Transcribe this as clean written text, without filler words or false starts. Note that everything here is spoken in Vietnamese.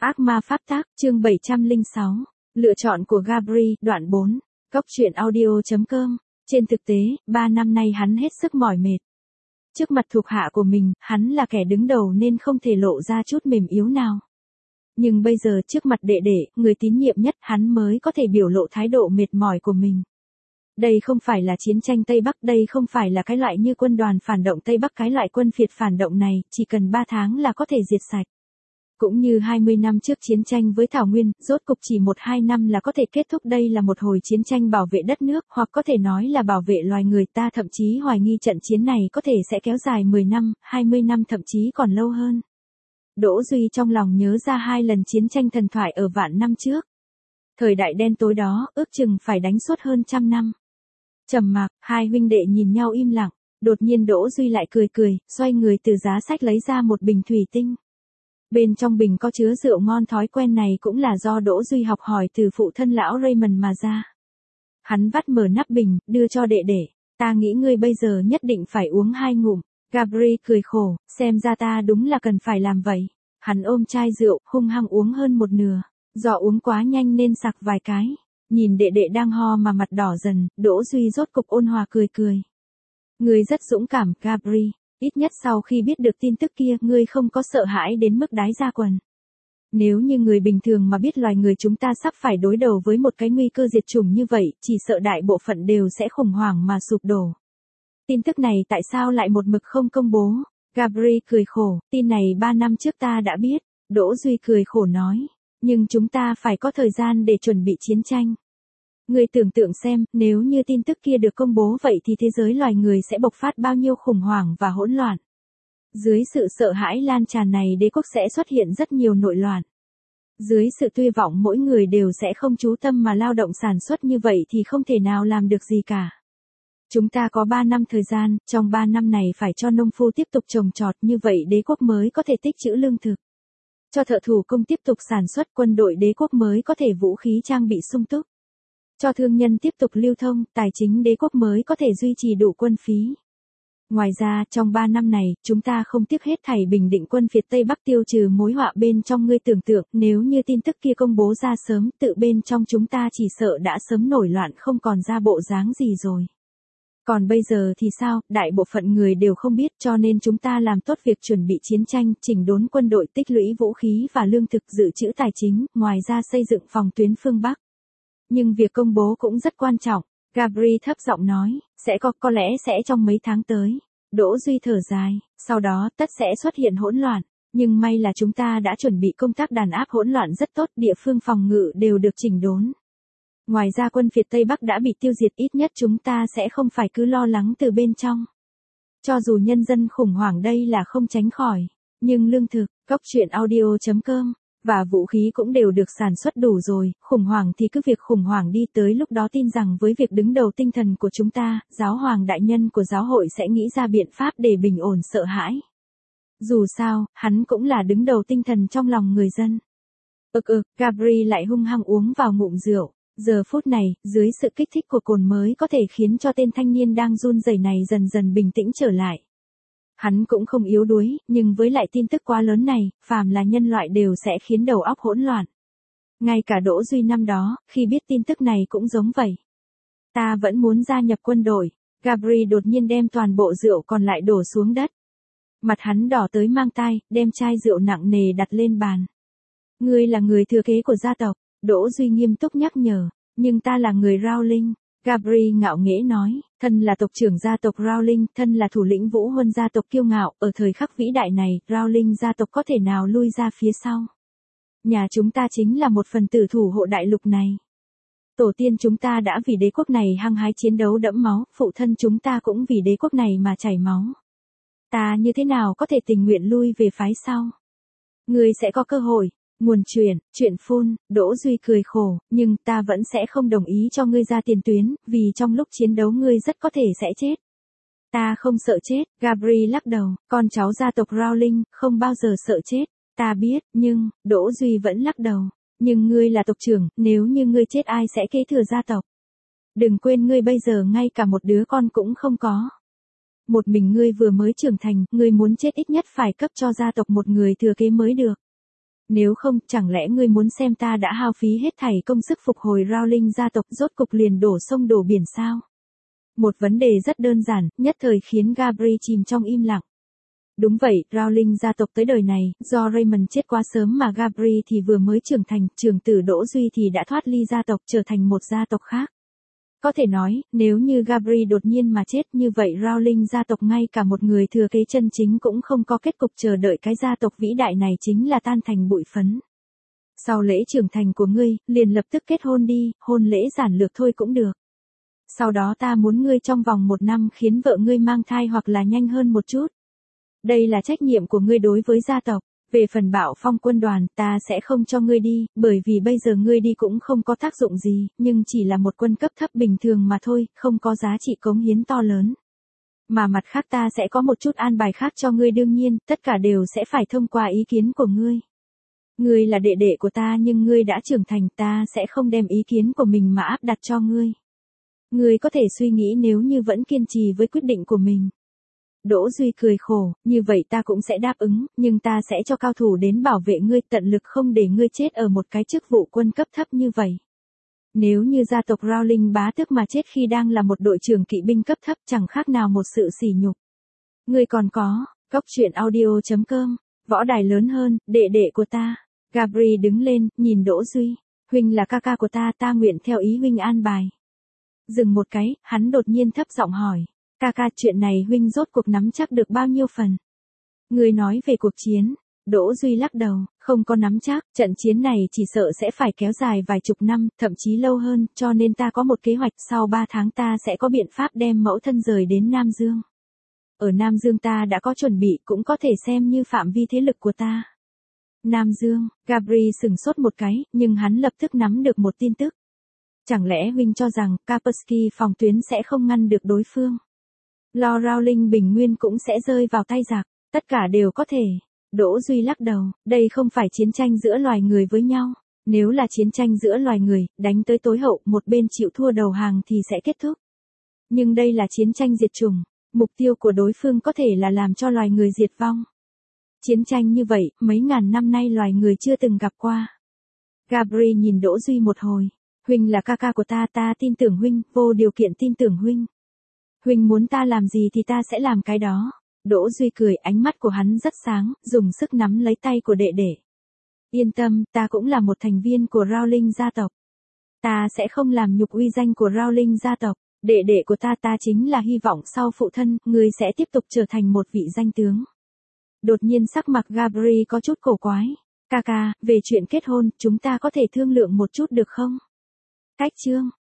Ác ma pháp tác, chương 706. Lựa chọn của Gabri, đoạn 4. Góc truyện audio.com. Trên thực tế, 3 năm nay hắn hết sức mỏi mệt. Trước mặt thuộc hạ của mình, hắn là kẻ đứng đầu nên không thể lộ ra chút mềm yếu nào. Nhưng bây giờ trước mặt đệ đệ, người tín nhiệm nhất, hắn mới có thể biểu lộ thái độ mệt mỏi của mình. Đây không phải là chiến tranh Tây Bắc, đây không phải là cái loại như quân đoàn phản động Tây Bắc, cái loại quân phiệt phản động này, chỉ cần 3 tháng là có thể diệt sạch. Cũng như 20 năm trước chiến tranh với Thảo Nguyên, rốt cục chỉ 1-2 năm là có thể kết thúc. Đây là một hồi chiến tranh bảo vệ đất nước, hoặc có thể nói là bảo vệ loài người. Ta thậm chí hoài nghi trận chiến này có thể sẽ kéo dài 10 năm, 20 năm thậm chí còn lâu hơn. Đỗ Duy trong lòng nhớ ra 2 lần chiến tranh thần thoại ở vạn năm trước. Thời đại đen tối đó, ước chừng phải đánh suốt hơn 100 năm. Trầm mặc, hai huynh đệ nhìn nhau im lặng, đột nhiên Đỗ Duy lại cười, xoay người từ giá sách lấy ra một bình thủy tinh. Bên trong bình có chứa rượu ngon, thói quen này cũng là do Đỗ Duy học hỏi từ phụ thân lão Raymond mà ra. Hắn vắt mở nắp bình, đưa cho đệ đệ. Ta nghĩ ngươi bây giờ nhất định phải uống 2 ngụm. Gabri cười khổ, xem ra ta đúng là cần phải làm vậy. Hắn ôm chai rượu, hung hăng uống hơn một nửa. Do uống quá nhanh nên sặc vài cái. Nhìn đệ đệ đang ho mà mặt đỏ dần, Đỗ Duy rốt cục ôn hòa cười. Ngươi rất dũng cảm, Gabri. Ít nhất sau khi biết được tin tức kia, ngươi không có sợ hãi đến mức đái ra quần. Nếu như người bình thường mà biết loài người chúng ta sắp phải đối đầu với một cái nguy cơ diệt chủng như vậy, chỉ sợ đại bộ phận đều sẽ khủng hoảng mà sụp đổ. Tin tức này tại sao lại một mực không công bố? Gabri cười khổ, tin này 3 năm trước ta đã biết. Đỗ Duy cười khổ nói, nhưng chúng ta phải có thời gian để chuẩn bị chiến tranh. Ngươi tưởng tượng xem, nếu như tin tức kia được công bố vậy thì thế giới loài người sẽ bộc phát bao nhiêu khủng hoảng và hỗn loạn. Dưới sự sợ hãi lan tràn này, đế quốc sẽ xuất hiện rất nhiều nội loạn. Dưới sự tuyệt vọng mỗi người đều sẽ không chú tâm mà lao động sản xuất, như vậy thì không thể nào làm được gì cả. Chúng ta có 3 năm thời gian, trong 3 năm này phải cho nông phu tiếp tục trồng trọt, như vậy đế quốc mới có thể tích trữ lương thực. Cho thợ thủ công tiếp tục sản xuất, quân đội đế quốc mới có thể vũ khí trang bị sung túc. Cho thương nhân tiếp tục lưu thông, tài chính đế quốc mới có thể duy trì đủ quân phí. Ngoài ra, trong 3 năm này, chúng ta không tiếc hết thảy bình định quân phiệt Tây Bắc, tiêu trừ mối họa bên trong. Ngươi tưởng tượng, nếu như tin tức kia công bố ra sớm, tự bên trong chúng ta chỉ sợ đã sớm nổi loạn không còn ra bộ dáng gì rồi. Còn bây giờ thì sao, đại bộ phận người đều không biết, cho nên chúng ta làm tốt việc chuẩn bị chiến tranh, chỉnh đốn quân đội, tích lũy vũ khí và lương thực, dự trữ tài chính, ngoài ra xây dựng phòng tuyến phương Bắc. Nhưng việc công bố cũng rất quan trọng, Gabri thấp giọng nói, sẽ có lẽ sẽ trong mấy tháng tới. Đỗ Duy thở dài, sau đó tất sẽ xuất hiện hỗn loạn, nhưng may là chúng ta đã chuẩn bị công tác đàn áp hỗn loạn rất tốt, địa phương phòng ngự đều được chỉnh đốn. Ngoài ra quân phiệt Tây Bắc đã bị tiêu diệt, ít nhất chúng ta sẽ không phải cứ lo lắng từ bên trong. Cho dù nhân dân khủng hoảng đây là không tránh khỏi, nhưng lương thực, góc truyện audio.com và vũ khí cũng đều được sản xuất đủ rồi, khủng hoảng thì cứ việc khủng hoảng đi, tới lúc đó tin rằng với việc đứng đầu tinh thần của chúng ta, giáo hoàng đại nhân của giáo hội sẽ nghĩ ra biện pháp để bình ổn sợ hãi. Dù sao, hắn cũng là đứng đầu tinh thần trong lòng người dân. Gabri lại hung hăng uống vào ngụm rượu. Giờ phút này, dưới sự kích thích của cồn mới có thể khiến cho tên thanh niên đang run rẩy này dần dần bình tĩnh trở lại. Hắn cũng không yếu đuối, nhưng với lại tin tức quá lớn này, phàm là nhân loại đều sẽ khiến đầu óc hỗn loạn. Ngay cả Đỗ Duy năm đó, khi biết tin tức này cũng giống vậy. Ta vẫn muốn gia nhập quân đội. Gabri đột nhiên đem toàn bộ rượu còn lại đổ xuống đất. Mặt hắn đỏ tới mang tai, đem chai rượu nặng nề đặt lên bàn. Ngươi là người thừa kế của gia tộc. Đỗ Duy nghiêm túc nhắc nhở, nhưng ta là người Rowling. Gabri ngạo nghễ nói, thân là tộc trưởng gia tộc Rowling, thân là thủ lĩnh Vũ Huân gia tộc kiêu ngạo, ở thời khắc vĩ đại này, Rowling gia tộc có thể nào lui ra phía sau. Nhà chúng ta chính là một phần tử thủ hộ đại lục này. Tổ tiên chúng ta đã vì đế quốc này hăng hái chiến đấu đẫm máu, phụ thân chúng ta cũng vì đế quốc này mà chảy máu. Ta như thế nào có thể tình nguyện lui về phái sau? Ngươi sẽ có cơ hội. Nguồn chuyện phun, Đỗ Duy cười khổ, nhưng ta vẫn sẽ không đồng ý cho ngươi ra tiền tuyến, vì trong lúc chiến đấu ngươi rất có thể sẽ chết. Ta không sợ chết, Gabri lắc đầu, con cháu gia tộc Rowling, không bao giờ sợ chết. Ta biết, nhưng, Đỗ Duy vẫn lắc đầu, nhưng ngươi là tộc trưởng, nếu như ngươi chết ai sẽ kế thừa gia tộc? Đừng quên ngươi bây giờ ngay cả một đứa con cũng không có. Một mình ngươi vừa mới trưởng thành, ngươi muốn chết ít nhất phải cấp cho gia tộc một người thừa kế mới được. Nếu không, chẳng lẽ ngươi muốn xem ta đã hao phí hết thảy công sức phục hồi Rowling gia tộc rốt cục liền đổ sông đổ biển sao? Một vấn đề rất đơn giản, nhất thời khiến Gabriel chìm trong im lặng. Đúng vậy, Rowling gia tộc tới đời này, do Raymond chết quá sớm mà Gabriel thì vừa mới trưởng thành, trưởng tử Đỗ Duy thì đã thoát ly gia tộc trở thành một gia tộc khác. Có thể nói, nếu như Gabriel đột nhiên mà chết như vậy Rowling gia tộc ngay cả một người thừa kế chân chính cũng không có kết cục, chờ đợi cái gia tộc vĩ đại này chính là tan thành bụi phấn. Sau lễ trưởng thành của ngươi, liền lập tức kết hôn đi, hôn lễ giản lược thôi cũng được. Sau đó ta muốn ngươi trong vòng 1 năm khiến vợ ngươi mang thai hoặc là nhanh hơn một chút. Đây là trách nhiệm của ngươi đối với gia tộc. Về phần Bạo Phong quân đoàn, ta sẽ không cho ngươi đi, bởi vì bây giờ ngươi đi cũng không có tác dụng gì, nhưng chỉ là một quân cấp thấp bình thường mà thôi, không có giá trị cống hiến to lớn. Mà mặt khác ta sẽ có một chút an bài khác cho ngươi, đương nhiên, tất cả đều sẽ phải thông qua ý kiến của ngươi. Ngươi là đệ đệ của ta nhưng ngươi đã trưởng thành, ta sẽ không đem ý kiến của mình mà áp đặt cho ngươi. Ngươi có thể suy nghĩ nếu như vẫn kiên trì với quyết định của mình. Đỗ Duy cười khổ, như vậy ta cũng sẽ đáp ứng, nhưng ta sẽ cho cao thủ đến bảo vệ ngươi, tận lực không để ngươi chết ở một cái chức vụ quân cấp thấp như vậy. Nếu như gia tộc Rowling bá tước mà chết khi đang là một đội trưởng kỵ binh cấp thấp chẳng khác nào một sự sỉ nhục. Ngươi còn có, Cóc Truyện Audio.com, võ đài lớn hơn, đệ đệ của ta. Gabriel đứng lên, nhìn Đỗ Duy, huynh là ca ca của ta, ta nguyện theo ý huynh an bài. Dừng một cái, hắn đột nhiên thấp giọng hỏi. Ca ca, chuyện này huynh rốt cuộc nắm chắc được bao nhiêu phần? Ngươi nói về cuộc chiến. Đỗ Duy lắc đầu, không có nắm chắc, trận chiến này chỉ sợ sẽ phải kéo dài vài chục năm, thậm chí lâu hơn, cho nên ta có một kế hoạch, sau 3 tháng ta sẽ có biện pháp đem mẫu thân rời đến Nam Dương. Ở Nam Dương ta đã có chuẩn bị, cũng có thể xem như phạm vi thế lực của ta. Nam Dương, Gabriel sửng sốt một cái, nhưng hắn lập tức nắm được một tin tức. Chẳng lẽ huynh cho rằng, Kaspersky phòng tuyến sẽ không ngăn được đối phương? Lo Rowling bình nguyên cũng sẽ rơi vào tay giặc, tất cả đều có thể. Đỗ Duy lắc đầu, đây không phải chiến tranh giữa loài người với nhau. Nếu là chiến tranh giữa loài người, đánh tới tối hậu, một bên chịu thua đầu hàng thì sẽ kết thúc. Nhưng đây là chiến tranh diệt chủng, mục tiêu của đối phương có thể là làm cho loài người diệt vong. Chiến tranh như vậy, mấy ngàn năm nay loài người chưa từng gặp qua. Gabriel nhìn Đỗ Duy một hồi, huynh là ca ca của ta, ta tin tưởng huynh, vô điều kiện tin tưởng huynh. Huynh muốn ta làm gì thì ta sẽ làm cái đó. Đỗ Duy cười, ánh mắt của hắn rất sáng, dùng sức nắm lấy tay của đệ đệ. Yên tâm, ta cũng là một thành viên của Rowling gia tộc. Ta sẽ không làm nhục uy danh của Rowling gia tộc. Đệ đệ của ta, ta chính là hy vọng sau phụ thân, ngươi sẽ tiếp tục trở thành một vị danh tướng. Đột nhiên sắc mặt Gabriel có chút cổ quái. Ca ca, về chuyện kết hôn, chúng ta có thể thương lượng một chút được không? Cách chương.